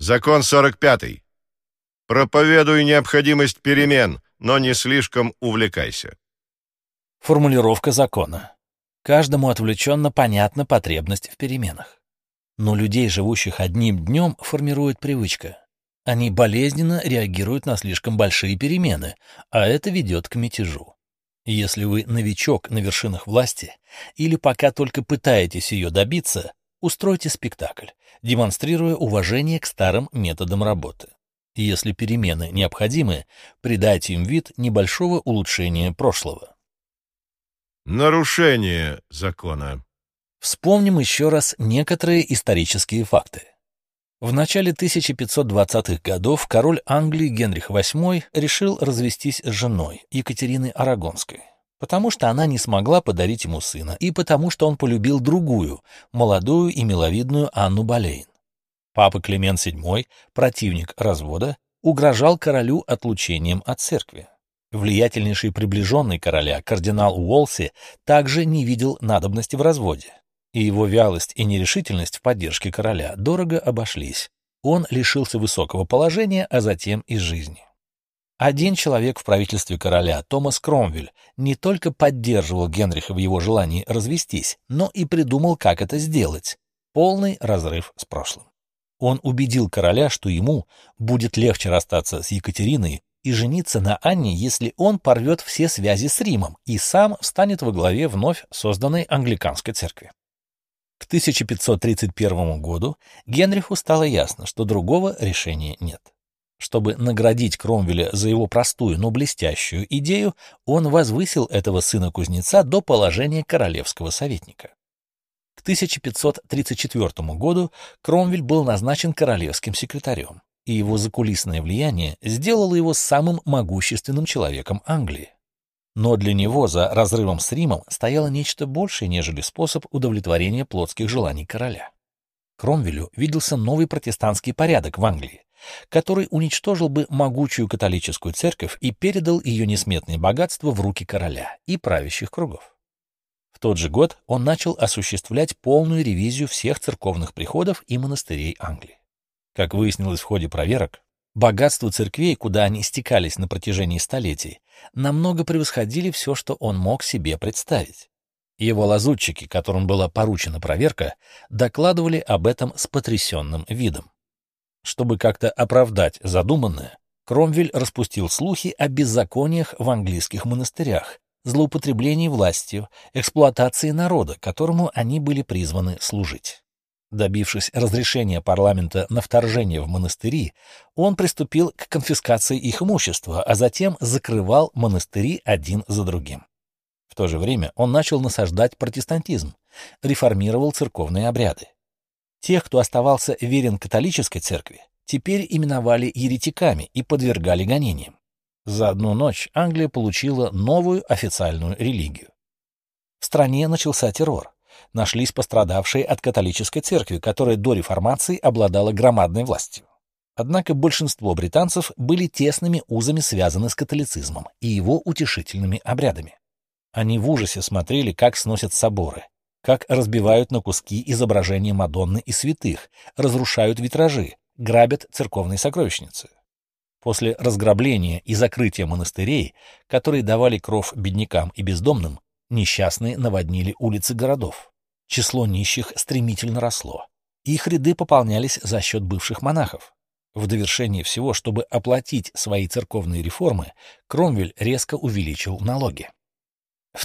Закон 45. Проповедуй необходимость перемен, но не слишком увлекайся. Формулировка закона. Каждому отвлеченно понятна потребность в переменах. Но людей, живущих одним днем, формирует привычка. Они болезненно реагируют на слишком большие перемены, а это ведет к мятежу. Если вы новичок на вершинах власти или пока только пытаетесь ее добиться, устройте спектакль, демонстрируя уважение к старым методам работы. Если перемены необходимы, придайте им вид небольшого улучшения прошлого. Нарушение закона. Вспомним еще раз некоторые исторические факты. В начале 1520-х годов король Англии Генрих VIII решил развестись с женой Екатериной Арагонской, потому что она не смогла подарить ему сына и потому что он полюбил другую, молодую и миловидную Анну Болейн. Папа Климент VII, противник развода, угрожал королю отлучением от церкви. Влиятельнейший приближенный короля, кардинал Уолси, также не видел надобности в разводе, и его вялость и нерешительность в поддержке короля дорого обошлись. Он лишился высокого положения, а затем и жизни. Один человек в правительстве короля, Томас Кромвель, не только поддерживал Генриха в его желании развестись, но и придумал, как это сделать — полный разрыв с прошлым. Он убедил короля, что ему будет легче расстаться с Екатериной и жениться на Анне, если он порвет все связи с Римом и сам встанет во главе вновь созданной англиканской церкви. К 1531 году Генриху стало ясно, что другого решения нет. Чтобы наградить Кромвеля за его простую, но блестящую идею, он возвысил этого сына кузнеца до положения королевского советника. К 1534 году Кромвель был назначен королевским секретарем, и его закулисное влияние сделало его самым могущественным человеком Англии. Но для него за разрывом с Римом стояло нечто большее, нежели способ удовлетворения плотских желаний короля. Кромвелю виделся новый протестантский порядок в Англии, который уничтожил бы могучую католическую церковь и передал ее несметные богатства в руки короля и правящих кругов. В тот же год он начал осуществлять полную ревизию всех церковных приходов и монастырей Англии. Как выяснилось в ходе проверок, богатства церквей, куда они стекались на протяжении столетий, намного превосходили все, что он мог себе представить. Его лазутчики, которым была поручена проверка, докладывали об этом с потрясенным видом. Чтобы как-то оправдать задуманное, Кромвель распустил слухи о беззакониях в английских монастырях, злоупотреблении властью, эксплуатации народа, которому они были призваны служить. Добившись разрешения парламента на вторжение в монастыри, он приступил к конфискации их имущества, а затем закрывал монастыри один за другим. В то же время он начал насаждать протестантизм, реформировал церковные обряды. Тех, кто оставался верен католической церкви, теперь именовали еретиками и подвергали гонениям. За одну ночь Англия получила новую официальную религию. В стране начался террор. Нашлись пострадавшие от католической церкви, которая до реформации обладала громадной властью. Однако большинство британцев были тесными узами связаны с католицизмом и его утешительными обрядами. Они в ужасе смотрели, как сносят соборы, как разбивают на куски изображения Мадонны и святых, разрушают витражи, грабят церковные сокровищницы. После разграбления и закрытия монастырей, которые давали кров беднякам и бездомным, несчастные наводнили улицы городов. Число нищих стремительно росло. Их ряды пополнялись за счет бывших монахов. В довершение всего, чтобы оплатить свои церковные реформы, Кромвель резко увеличил налоги. В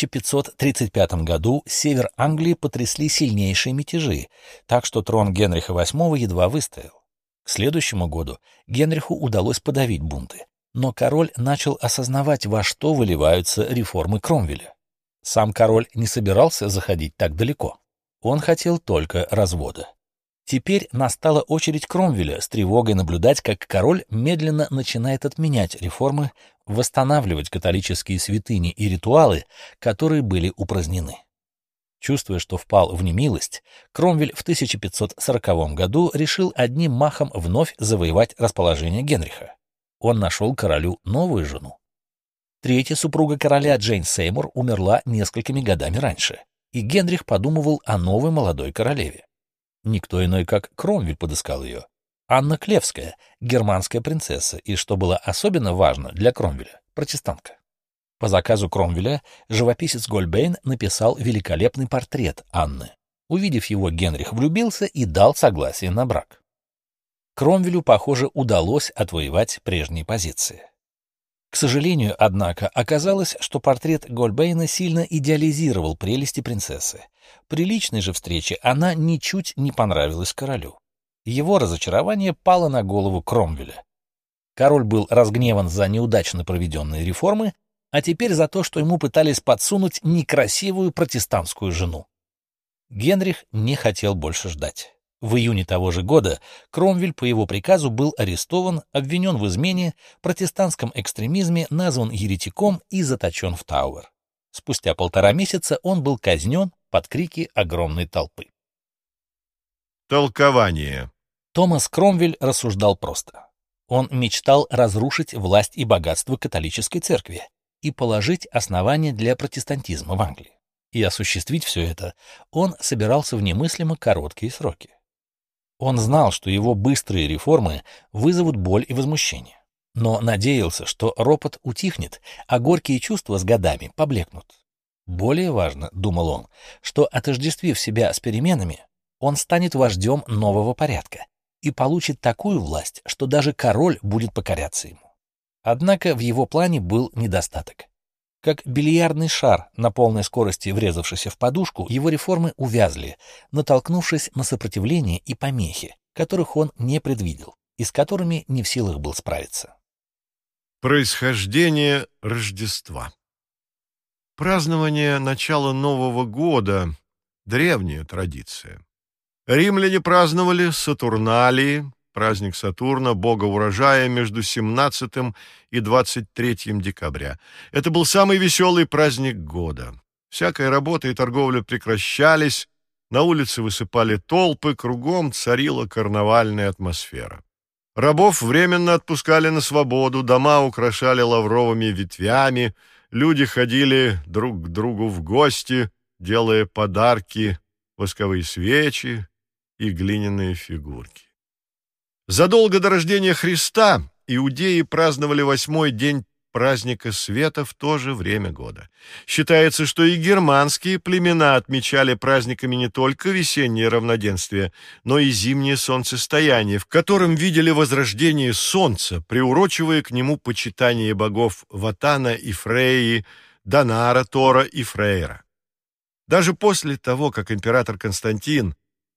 1535 году север Англии потрясли сильнейшие мятежи, так что трон Генриха VIII едва выстоял. К следующему году Генриху удалось подавить бунты, но король начал осознавать, во что выливаются реформы Кромвеля. Сам король не собирался заходить так далеко. Он хотел только развода. Теперь настала очередь Кромвеля с тревогой наблюдать, как король медленно начинает отменять реформы, восстанавливать католические святыни и ритуалы, которые были упразднены. Чувствуя, что впал в немилость, Кромвель в 1540 году решил одним махом вновь завоевать расположение Генриха. Он нашел королю новую жену. Третья супруга короля, Джейн Сеймур, умерла несколькими годами раньше, и Генрих подумывал о новой молодой королеве. Никто иной, как Кромвель, подыскал ее. Анна Клевская, германская принцесса, и, что было особенно важно для Кромвеля, протестантка. По заказу Кромвеля живописец Гольбейн написал великолепный портрет Анны. Увидев его, Генрих влюбился и дал согласие на брак. Кромвелю, похоже, удалось отвоевать прежние позиции. К сожалению, однако, оказалось, что портрет Гольбейна сильно идеализировал прелести принцессы. При личной же встрече она ничуть не понравилась королю. Его разочарование пало на голову Кромвеля. Король был разгневан за неудачно проведенные реформы, а теперь за то, что ему пытались подсунуть некрасивую протестантскую жену. Генрих не хотел больше ждать. В июне того же года Кромвель по его приказу был арестован, обвинен в измене, протестантском экстремизме, назван еретиком и заточен в Тауэр. Спустя 1,5 месяца он был казнен под крики огромной толпы. Толкование. Томас Кромвель рассуждал просто. Он мечтал разрушить власть и богатство католической церкви и положить основания для протестантизма в Англии. И осуществить все это он собирался в немыслимо короткие сроки. Он знал, что его быстрые реформы вызовут боль и возмущение, но надеялся, что ропот утихнет, а горькие чувства с годами поблекнут. Более важно, думал он, что, отождествив себя с переменами, он станет вождем нового порядка и получит такую власть, что даже король будет покоряться ему. Однако в его плане был недостаток. Как бильярдный шар, на полной скорости врезавшийся в подушку, его реформы увязли, натолкнувшись на сопротивление и помехи, которых он не предвидел и с которыми не в силах был справиться. Происхождение Рождества. Празднование начала Нового года – древняя традиция. Римляне праздновали Сатурналии, праздник Сатурна, бога урожая, между 17 и 23 декабря. Это был самый веселый праздник года. Всякая работа и торговля прекращались, на улице высыпали толпы, кругом царила карнавальная атмосфера. Рабов временно отпускали на свободу, дома украшали лавровыми ветвями, люди ходили друг к другу в гости, делая подарки, восковые свечи и глиняные фигурки. Задолго до рождения Христа иудеи праздновали 8-й день праздника света в то же время года. Считается, что и германские племена отмечали праздниками не только весеннее равноденствие, но и зимнее солнцестояние, в котором видели возрождение солнца, приурочивая к нему почитание богов Ватана и Фрейи, Донара, Тора и Фрейра. Даже после того, как император Константин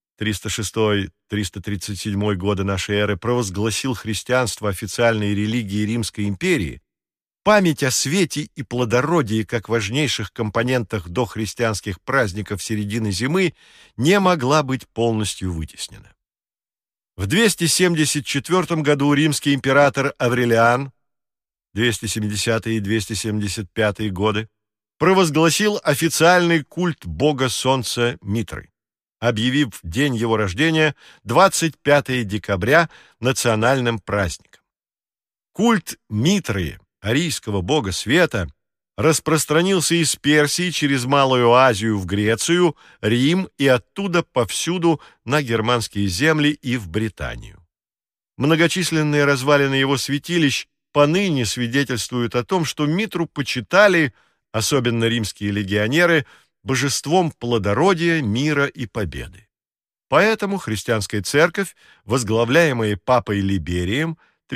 306-337 годы нашей эры провозгласил христианство официальной религией Римской империи, память о свете и плодородии как важнейших компонентах дохристианских праздников середины зимы не могла быть полностью вытеснена. В 274 году римский император Аврелиан, 270 и 275 годы, провозгласил официальный культ бога солнца Митры, объявив день его рождения 25 декабря национальным праздником. Культ Митры, арийского бога света, распространился из Персии через Малую Азию в Грецию, Рим и оттуда повсюду на германские земли и в Британию. Многочисленные развалины его святилищ поныне свидетельствуют о том, что Митру почитали, особенно римские легионеры, божеством плодородия, мира и победы. Поэтому христианская церковь, возглавляемая папой Либерием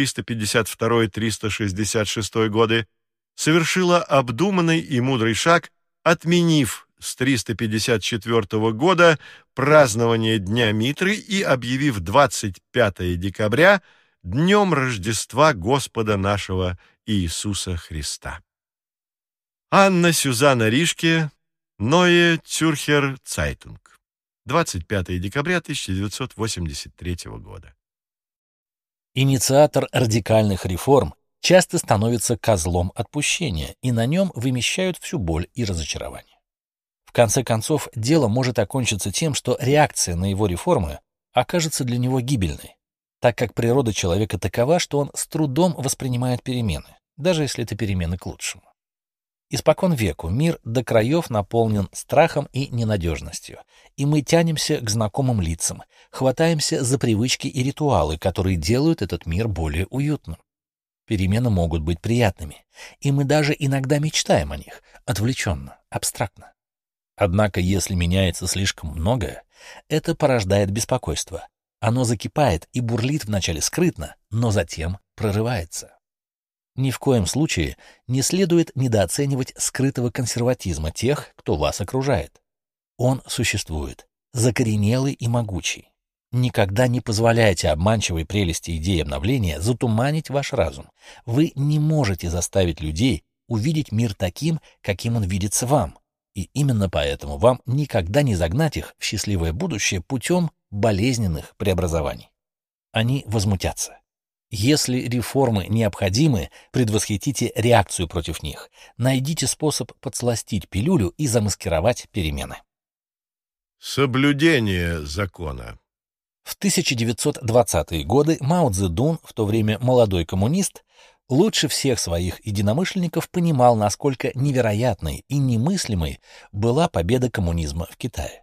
352-366 годы, совершила обдуманный и мудрый шаг, отменив с 354 года празднование Дня Митры и объявив 25 декабря днем Рождества Господа нашего Иисуса Христа. Анна Сюзанна Ришке, Neue Zürcher Zeitung, 25 декабря 1983 года. Инициатор радикальных реформ часто становится козлом отпущения, и на нем вымещают всю боль и разочарование. В конце концов, дело может окончиться тем, что реакция на его реформы окажется для него гибельной, так как природа человека такова, что он с трудом воспринимает перемены, даже если это перемены к лучшему. Испокон веку мир до краев наполнен страхом и ненадежностью, и мы тянемся к знакомым лицам, хватаемся за привычки и ритуалы, которые делают этот мир более уютным. Перемены могут быть приятными, и мы даже иногда мечтаем о них, отвлеченно, абстрактно. Однако, если меняется слишком многое, это порождает беспокойство. Оно закипает и бурлит вначале скрытно, но затем прорывается. Ни в коем случае не следует недооценивать скрытого консерватизма тех, кто вас окружает. Он существует, закоренелый и могучий. Никогда не позволяйте обманчивой прелести идеи обновления затуманить ваш разум. Вы не можете заставить людей увидеть мир таким, каким он видится вам. И именно поэтому вам никогда не загнать их в счастливое будущее путем болезненных преобразований. Они возмутятся. Если реформы необходимы, предвосхитите реакцию против них. Найдите способ подсластить пилюлю и замаскировать перемены. Соблюдение закона. В 1920-е годы Мао Цзэдун, в то время молодой коммунист, лучше всех своих единомышленников понимал, насколько невероятной и немыслимой была победа коммунизма в Китае.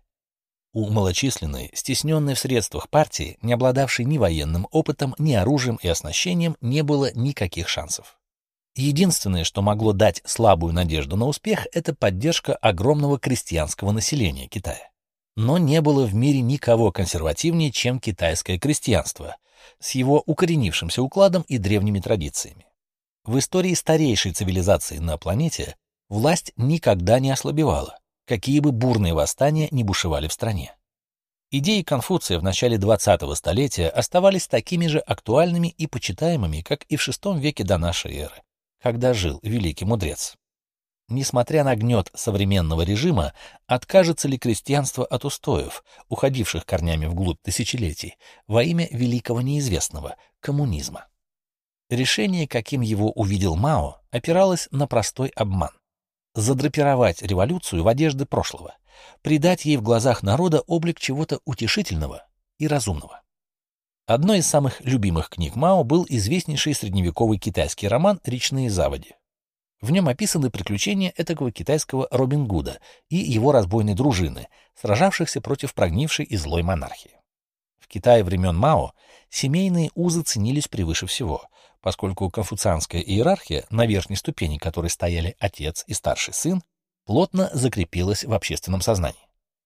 У малочисленной, стесненной в средствах партии, не обладавшей ни военным опытом, ни оружием и оснащением, не было никаких шансов. Единственное, что могло дать слабую надежду на успех, это поддержка огромного крестьянского населения Китая. Но не было в мире никого консервативнее, чем китайское крестьянство, с его укоренившимся укладом и древними традициями. В истории старейшей цивилизации на планете власть никогда не ослабевала, какие бы бурные восстания ни бушевали в стране. Идеи Конфуция в начале 20-го столетия оставались такими же актуальными и почитаемыми, как и в VI веке до нашей эры, когда жил великий мудрец. Несмотря на гнет современного режима, откажется ли крестьянство от устоев, уходивших корнями вглубь тысячелетий, во имя великого неизвестного — коммунизма? Решение, каким его увидел Мао, опиралось на простой обман. Задрапировать революцию в одежды прошлого, придать ей в глазах народа облик чего-то утешительного и разумного. Одной из самых любимых книг Мао был известнейший средневековый китайский роман «Речные заводи». В нем описаны приключения этакого китайского Робин Гуда и его разбойной дружины, сражавшихся против прогнившей и злой монархии. В Китае времен Мао семейные узы ценились превыше всего, поскольку конфуцианская иерархия, на верхней ступени которой стояли отец и старший сын, плотно закрепилась в общественном сознании.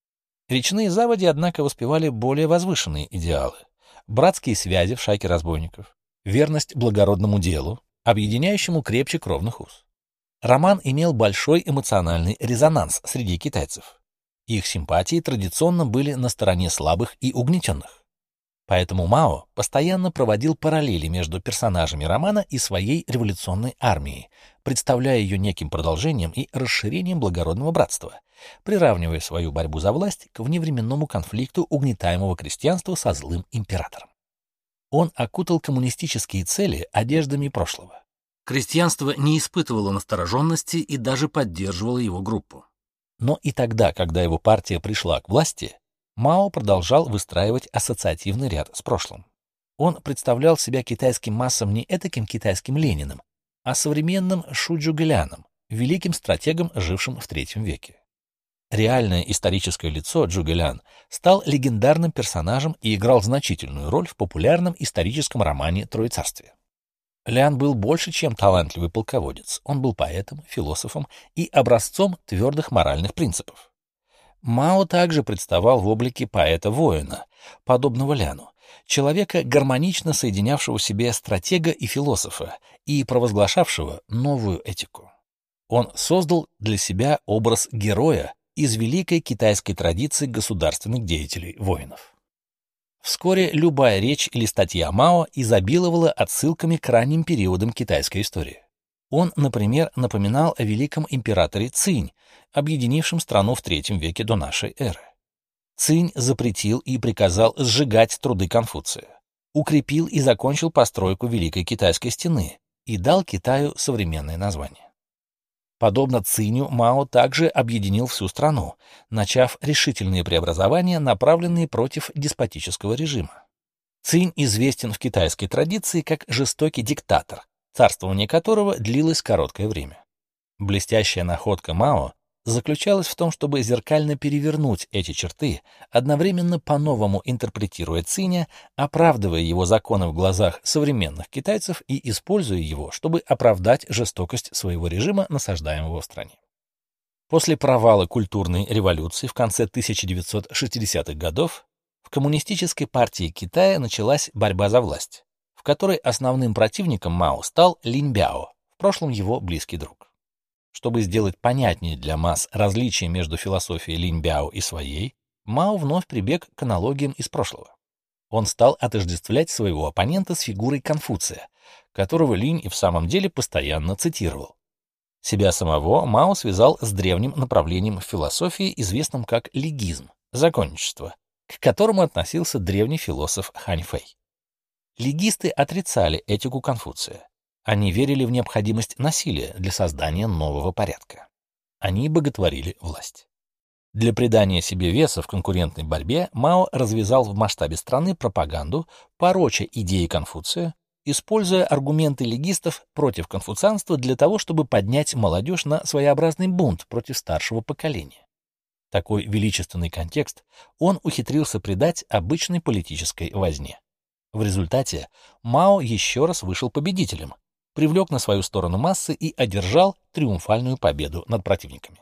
Речные заводи, однако, воспевали более возвышенные идеалы: братские связи в шайке разбойников, верность благородному делу, объединяющему крепче кровных уз. Роман имел большой эмоциональный резонанс среди китайцев. Их симпатии традиционно были на стороне слабых и угнетенных. Поэтому Мао постоянно проводил параллели между персонажами романа и своей революционной армией, представляя ее неким продолжением и расширением благородного братства, приравнивая свою борьбу за власть к вневременному конфликту угнетаемого крестьянства со злым императором. Он окутал коммунистические цели одеждами прошлого. Крестьянство не испытывало настороженности и даже поддерживало его группу. Но и тогда, когда его партия пришла к власти, Мао продолжал выстраивать ассоциативный ряд с прошлым. Он представлял себя китайским массам не этаким китайским Лениным, а современным Шу Цзюгэляном, великим стратегом, жившим в III веке. Реальное историческое лицо Цзюгэлян стал легендарным персонажем и играл значительную роль в популярном историческом романе «Троецарствие». Лян был больше, чем талантливый полководец. Он был поэтом, философом и образцом твердых моральных принципов. Мао также представал в облике поэта-воина, подобного Ляну, человека, гармонично соединявшего в себе стратега и философа и провозглашавшего новую этику. Он создал для себя образ героя из великой китайской традиции государственных деятелей-воинов. Вскоре любая речь или статья Мао изобиловала отсылками к ранним периодам китайской истории. Он, например, напоминал о великом императоре Цинь, объединившем страну в III веке до нашей эры. Цинь запретил и приказал сжигать труды Конфуция, укрепил и закончил постройку Великой Китайской стены и дал Китаю современное название. Подобно Циню, Мао также объединил всю страну, начав решительные преобразования, направленные против деспотического режима. Цинь известен в китайской традиции как жестокий диктатор, царствование которого длилось короткое время. Блестящая находка Мао заключалась в том, чтобы зеркально перевернуть эти черты, одновременно по-новому интерпретируя Циня, оправдывая его законы в глазах современных китайцев и используя его, чтобы оправдать жестокость своего режима, насаждаемого в стране. После провала культурной революции в конце 1960-х годов в Коммунистической партии Китая началась борьба за власть, в которой основным противником Мао стал Линь Бяо, в прошлом его близкий друг. Чтобы сделать понятнее для масс различия между философией Линь Бяо и своей, Мао вновь прибег к аналогиям из прошлого. Он стал отождествлять своего оппонента с фигурой Конфуция, которого Линь и в самом деле постоянно цитировал. Себя самого Мао связал с древним направлением в философии, известным как легизм, законничество, к которому относился древний философ Хань Фэй. Легисты отрицали этику Конфуция. Они верили в необходимость насилия для создания нового порядка. Они боготворили власть. Для придания себе веса в конкурентной борьбе Мао развязал в масштабе страны пропаганду, пороча идеи Конфуция, используя аргументы легистов против конфуцианства для того, чтобы поднять молодежь на своеобразный бунт против старшего поколения. Такой величественный контекст он ухитрился придать обычной политической возне. В результате Мао еще раз вышел победителем, привлек на свою сторону массы и одержал триумфальную победу над противниками.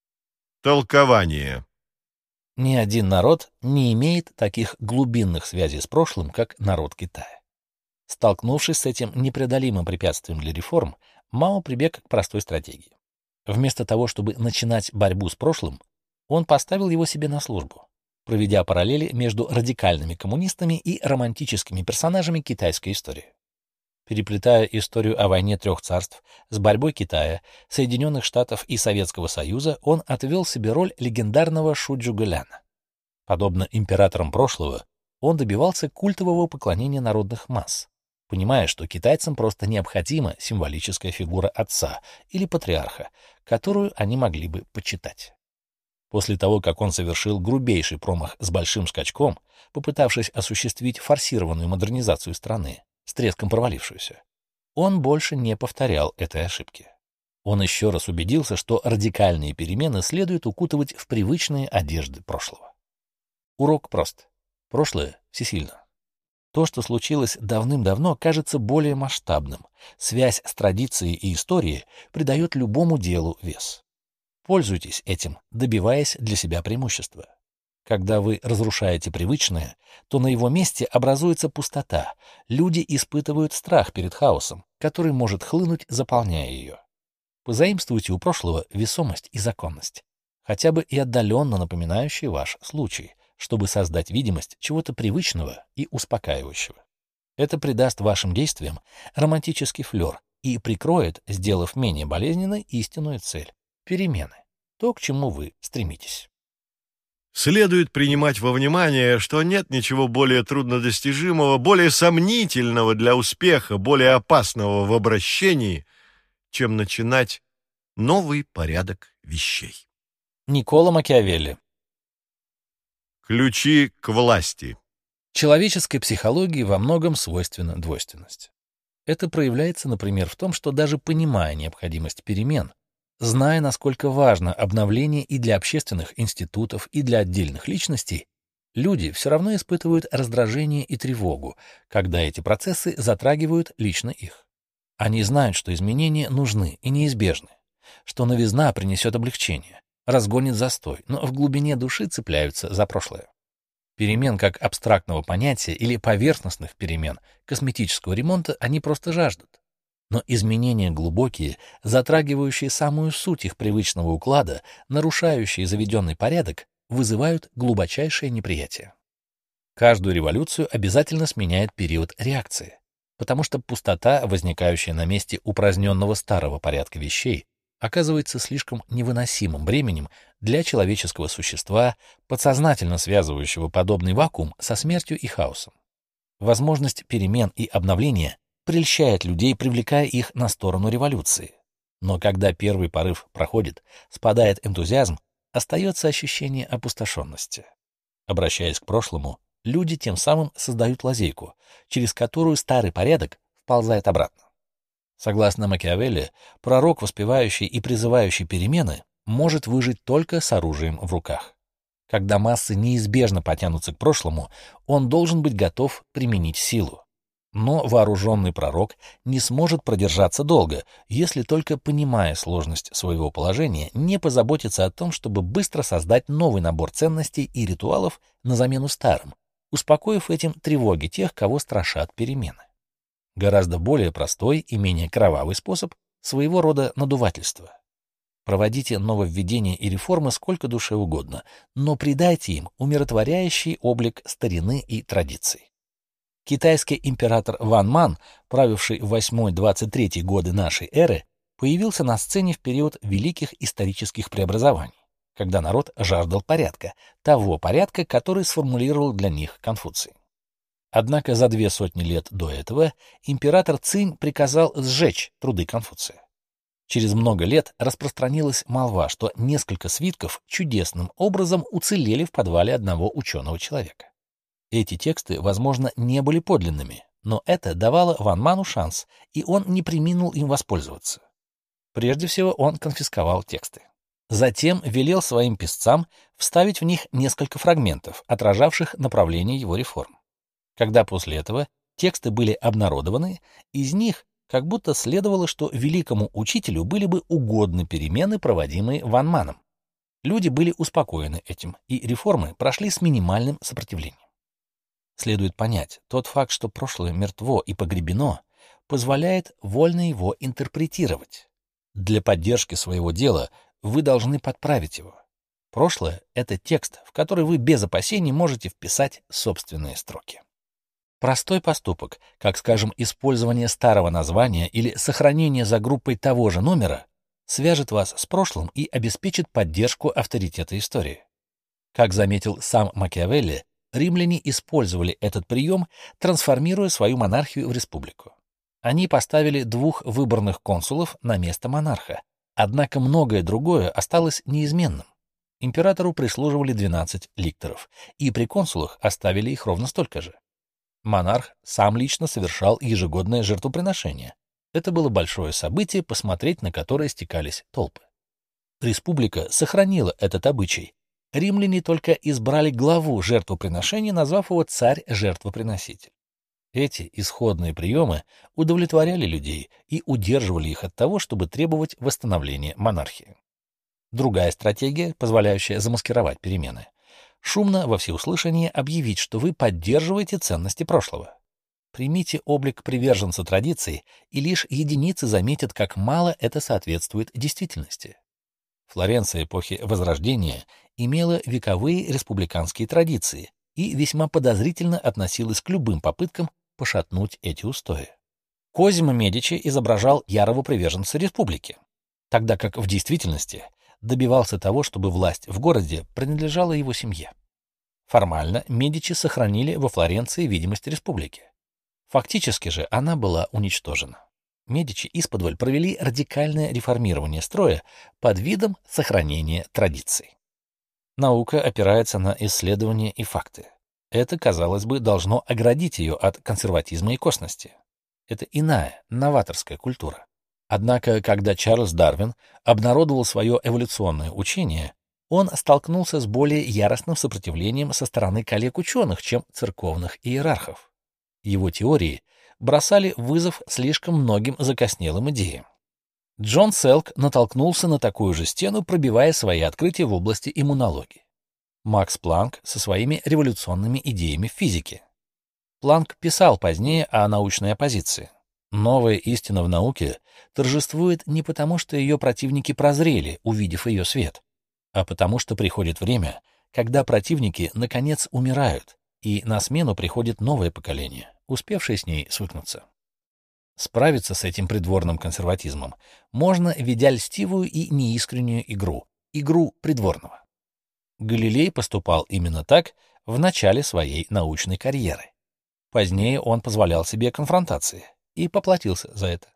Толкование. Ни один народ не имеет таких глубинных связей с прошлым, как народ Китая. Столкнувшись с этим непреодолимым препятствием для реформ, Мао прибег к простой стратегии. Вместо того, чтобы начинать борьбу с прошлым, он поставил его себе на службу, проведя параллели между радикальными коммунистами и романтическими персонажами китайской истории. Переплетая историю о войне трех царств с борьбой Китая, Соединенных Штатов и Советского Союза, он отвел себе роль легендарного Шу Цзюгэляна. Подобно императорам прошлого, он добивался культового поклонения народных масс, понимая, что китайцам просто необходима символическая фигура отца или патриарха, которую они могли бы почитать. После того, как он совершил грубейший промах с большим скачком, попытавшись осуществить форсированную модернизацию страны, с треском провалившуюся, он больше не повторял этой ошибки. Он еще раз убедился, что радикальные перемены следует укутывать в привычные одежды прошлого. Урок прост. Прошлое всесильно. То, что случилось давным-давно, кажется более масштабным. Связь с традицией и историей придает любому делу вес. Пользуйтесь этим, добиваясь для себя преимущества. Когда вы разрушаете привычное, то на его месте образуется пустота. Люди испытывают страх перед хаосом, который может хлынуть, заполняя ее. Позаимствуйте у прошлого весомость и законность, хотя бы и отдаленно напоминающие ваш случай, чтобы создать видимость чего-то привычного и успокаивающего. Это придаст вашим действиям романтический флер и прикроет, сделав менее болезненной, истинную цель — перемены, то, к чему вы стремитесь. Следует принимать во внимание, что нет ничего более труднодостижимого, более сомнительного для успеха, более опасного в обращении, чем начинать новый порядок вещей. Никколо Макиавелли. Ключи к власти. Человеческой психологии во многом свойственна двойственность. Это проявляется, например, в том, что даже понимая необходимость перемен, зная, насколько важно обновление и для общественных институтов, и для отдельных личностей, люди все равно испытывают раздражение и тревогу, когда эти процессы затрагивают лично их. Они знают, что изменения нужны и неизбежны, что новизна принесет облегчение, разгонит застой, но в глубине души цепляются за прошлое. Перемен как абстрактного понятия или поверхностных перемен косметического ремонта они просто жаждут. Но изменения глубокие, затрагивающие самую суть их привычного уклада, нарушающие заведенный порядок, вызывают глубочайшее неприятие. Каждую революцию обязательно сменяет период реакции, потому что пустота, возникающая на месте упраздненного старого порядка вещей, оказывается слишком невыносимым бременем для человеческого существа, подсознательно связывающего подобный вакуум со смертью и хаосом. Возможность перемен и обновления прельщает людей, привлекая их на сторону революции. Но когда первый порыв проходит, спадает энтузиазм, остается ощущение опустошенности. Обращаясь к прошлому, люди тем самым создают лазейку, через которую старый порядок вползает обратно. Согласно Макиавелли, пророк, воспевающий и призывающий перемены, может выжить только с оружием в руках. Когда массы неизбежно потянутся к прошлому, он должен быть готов применить силу. Но вооруженный пророк не сможет продержаться долго, если только, понимая сложность своего положения, не позаботится о том, чтобы быстро создать новый набор ценностей и ритуалов на замену старым, успокоив этим тревоги тех, кого страшат перемены. Гораздо более простой и менее кровавый способ — своего рода надувательство. Проводите нововведения и реформы сколько душе угодно, но придайте им умиротворяющий облик старины и традиций. Китайский император Ван Ман, правивший в 8-23 годы нашей эры, появился на сцене в период великих исторических преобразований, когда народ жаждал порядка, того порядка, который сформулировал для них Конфуций. Однако за 200 лет до этого император Цинь приказал сжечь труды Конфуция. Через много лет распространилась молва, что несколько свитков чудесным образом уцелели в подвале одного ученого человека. Эти тексты, возможно, не были подлинными, но это давало Ван Ману шанс, и он не преминул им воспользоваться. Прежде всего он конфисковал тексты. Затем велел своим писцам вставить в них несколько фрагментов, отражавших направление его реформ. Когда после этого тексты были обнародованы, из них как будто следовало, что великому учителю были бы угодны перемены, проводимые Ван Маном. Люди были успокоены этим, и реформы прошли с минимальным сопротивлением. Следует понять, тот факт, что прошлое мертво и погребено, позволяет вольно его интерпретировать. Для поддержки своего дела вы должны подправить его. Прошлое — это текст, в который вы без опасений можете вписать собственные строки. Простой поступок, как, скажем, использование старого названия или сохранение за группой того же номера, свяжет вас с прошлым и обеспечит поддержку авторитета истории. Как заметил сам Макиавелли, римляне использовали этот прием, трансформируя свою монархию в республику. Они поставили 2 выборных консулов на место монарха, однако многое другое осталось неизменным. Императору прислуживали 12 ликторов, и при консулах оставили их ровно столько же. Монарх сам лично совершал ежегодное жертвоприношение. Это было большое событие, посмотреть на которое стекались толпы. Республика сохранила этот обычай. Римляне только избрали главу жертвоприношения, назвав его царь-жертвоприноситель. Эти исходные приемы удовлетворяли людей и удерживали их от того, чтобы требовать восстановления монархии. Другая стратегия, позволяющая замаскировать перемены, шумно во всеуслышание объявить, что вы поддерживаете ценности прошлого. Примите облик приверженца традиций, и лишь единицы заметят, как мало это соответствует действительности. Флоренция эпохи Возрождения имела вековые республиканские традиции и весьма подозрительно относилась к любым попыткам пошатнуть эти устои. Козимо Медичи изображал ярого приверженца республики, тогда как в действительности добивался того, чтобы власть в городе принадлежала его семье. Формально Медичи сохранили во Флоренции видимость республики. Фактически же она была уничтожена. Медичи исподволь провели радикальное реформирование строя под видом сохранения традиций. Наука опирается на исследования и факты. Это, казалось бы, должно оградить ее от консерватизма и косности. Это иная, новаторская культура. Однако, когда Чарльз Дарвин обнародовал свое эволюционное учение, он столкнулся с более яростным сопротивлением со стороны коллег-ученых, чем церковных иерархов. Его теории бросали вызов слишком многим закоснелым идеям. Джон Селк натолкнулся на такую же стену, пробивая свои открытия в области иммунологии. Макс Планк со своими революционными идеями в физике. Планк писал позднее о научной оппозиции. Новая истина в науке торжествует не потому, что ее противники прозрели, увидев ее свет, а потому что приходит время, когда противники, наконец, умирают, и на смену приходит новое поколение, успевшее с ней свыкнуться. Справиться с этим придворным консерватизмом можно, ведя льстивую и неискреннюю игру придворного. Галилей поступал именно так в начале своей научной карьеры. Позднее он позволял себе конфронтации и поплатился за это.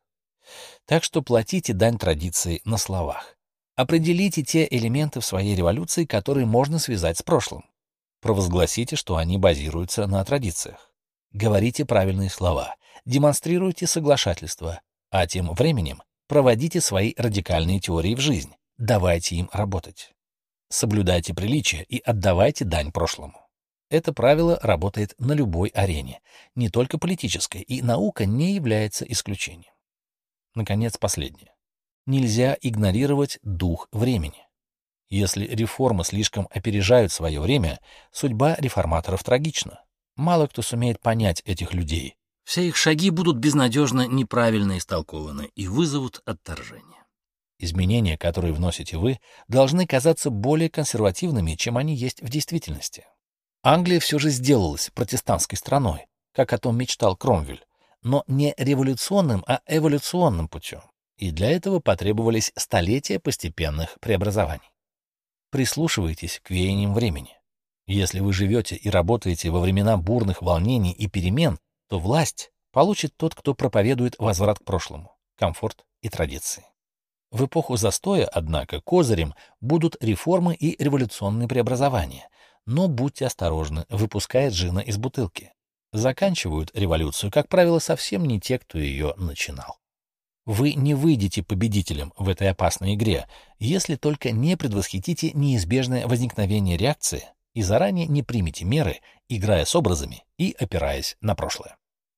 Так что платите дань традиции на словах. Определите те элементы в своей революции, которые можно связать с прошлым. Провозгласите, что они базируются на традициях. Говорите правильные слова, демонстрируйте соглашательство, А тем временем проводите свои радикальные теории в жизнь, давайте им работать. Соблюдайте приличия и отдавайте дань прошлому. Это правило работает на любой арене, не только политической, и наука не является исключением. Наконец, последнее. Нельзя игнорировать дух времени. Если реформы слишком опережают свое время, судьба реформаторов трагична. Мало кто сумеет понять этих людей. Все их шаги будут безнадежно неправильно истолкованы и вызовут отторжение. Изменения, которые вносите вы, должны казаться более консервативными, чем они есть в действительности. Англия все же сделалась протестантской страной, как о том мечтал Кромвель, но не революционным, а эволюционным путем, и для этого потребовались столетия постепенных преобразований. Прислушивайтесь к веяниям времени. Если вы живете и работаете во времена бурных волнений и перемен, то власть получит тот, кто проповедует возврат к прошлому, комфорт и традиции. В эпоху застоя, однако, козырем будут реформы и революционные преобразования, но будьте осторожны, выпуская джина из бутылки. Заканчивают революцию, как правило, совсем не те, кто ее начинал. Вы не выйдете победителем в этой опасной игре, если только не предвосхитите неизбежное возникновение реакции и заранее не примете меры, играя с образами и опираясь на прошлое.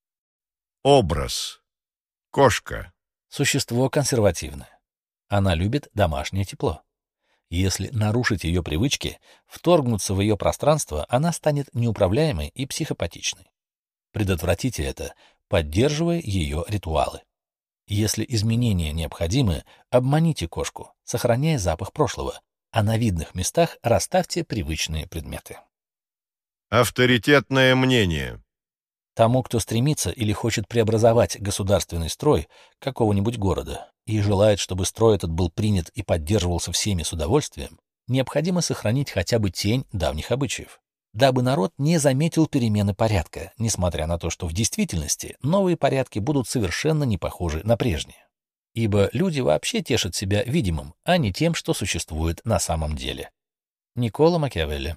Образ. Кошка. Существо консервативное. Она любит домашнее тепло. Если нарушить ее привычки, вторгнуться в ее пространство, она станет неуправляемой и психопатичной. Предотвратите это, поддерживая ее ритуалы. Если изменения необходимы, обманите кошку, сохраняя запах прошлого, а на видных местах расставьте привычные предметы. Авторитетное мнение. Тому, кто стремится или хочет преобразовать государственный строй какого-нибудь города и желает, чтобы строй этот был принят и поддерживался всеми с удовольствием, необходимо сохранить хотя бы тень давних обычаев, дабы народ не заметил перемены порядка, несмотря на то, что в действительности новые порядки будут совершенно не похожи на прежние. Ибо люди вообще тешат себя видимым, а не тем, что существует на самом деле. Никколо Макиавелли.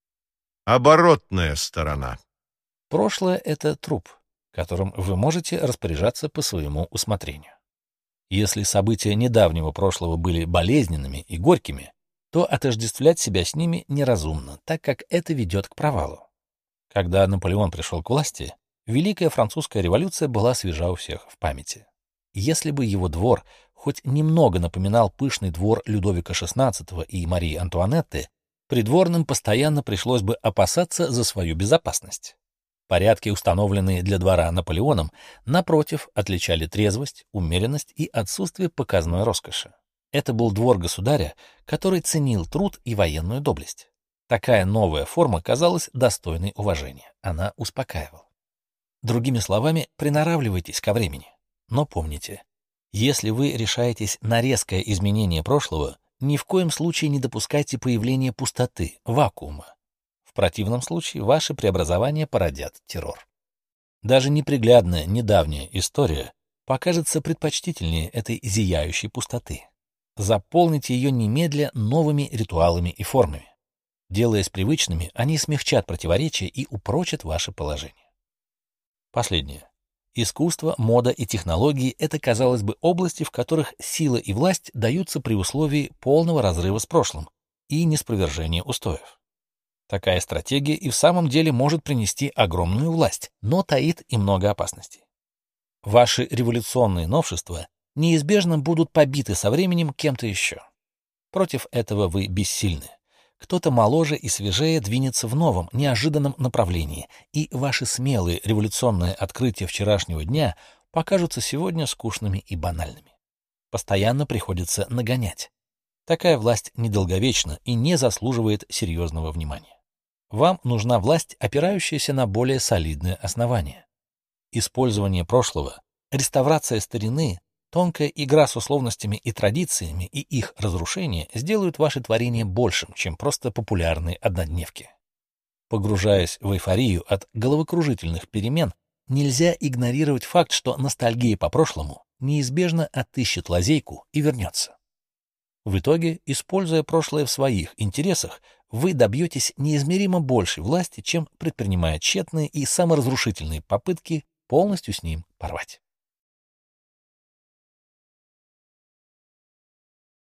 Оборотная сторона. Прошлое — это труп, которым вы можете распоряжаться по своему усмотрению. Если события недавнего прошлого были болезненными и горькими, то отождествлять себя с ними неразумно, так как это ведет к провалу. Когда Наполеон пришел к власти, Великая Французская революция была свежа у всех в памяти. Если бы его двор хоть немного напоминал пышный двор Людовика XVI и Марии Антуанетты, придворным постоянно пришлось бы опасаться за свою безопасность. Порядки, установленные для двора Наполеоном, напротив, отличали трезвость, умеренность и отсутствие показной роскоши. Это был двор государя, который ценил труд и военную доблесть. Такая новая форма казалась достойной уважения. Она успокаивала. Другими словами, приноравливайтесь ко времени. Но помните, если вы решаетесь на резкое изменение прошлого, ни в коем случае не допускайте появления пустоты, вакуума. В противном случае ваши преобразования породят террор. Даже неприглядная недавняя история покажется предпочтительнее этой зияющей пустоты. Заполните ее немедля новыми ритуалами и формами. Делаясь привычными, они смягчат противоречия и упрочат ваше положение. Последнее. Искусство, мода и технологии — это, казалось бы, области, в которых сила и власть даются при условии полного разрыва с прошлым и неспровержения устоев. Такая стратегия и в самом деле может принести огромную власть, но таит и много опасностей. Ваши революционные новшества неизбежно будут побиты со временем кем-то еще. Против этого вы бессильны. Кто-то моложе и свежее двинется в новом, неожиданном направлении, и ваши смелые революционные открытия вчерашнего дня покажутся сегодня скучными и банальными. Постоянно приходится нагонять. Такая власть недолговечна и не заслуживает серьезного внимания. Вам нужна власть, опирающаяся на более солидные основания. Использование прошлого, реставрация старины, тонкая игра с условностями и традициями и их разрушение сделают ваше творение большим, чем просто популярные однодневки. Погружаясь в эйфорию от головокружительных перемен, нельзя игнорировать факт, что ностальгия по прошлому неизбежно отыщет лазейку и вернется. В итоге, используя прошлое в своих интересах, вы добьетесь неизмеримо большей власти, чем предпринимая тщетные и саморазрушительные попытки полностью с ним порвать.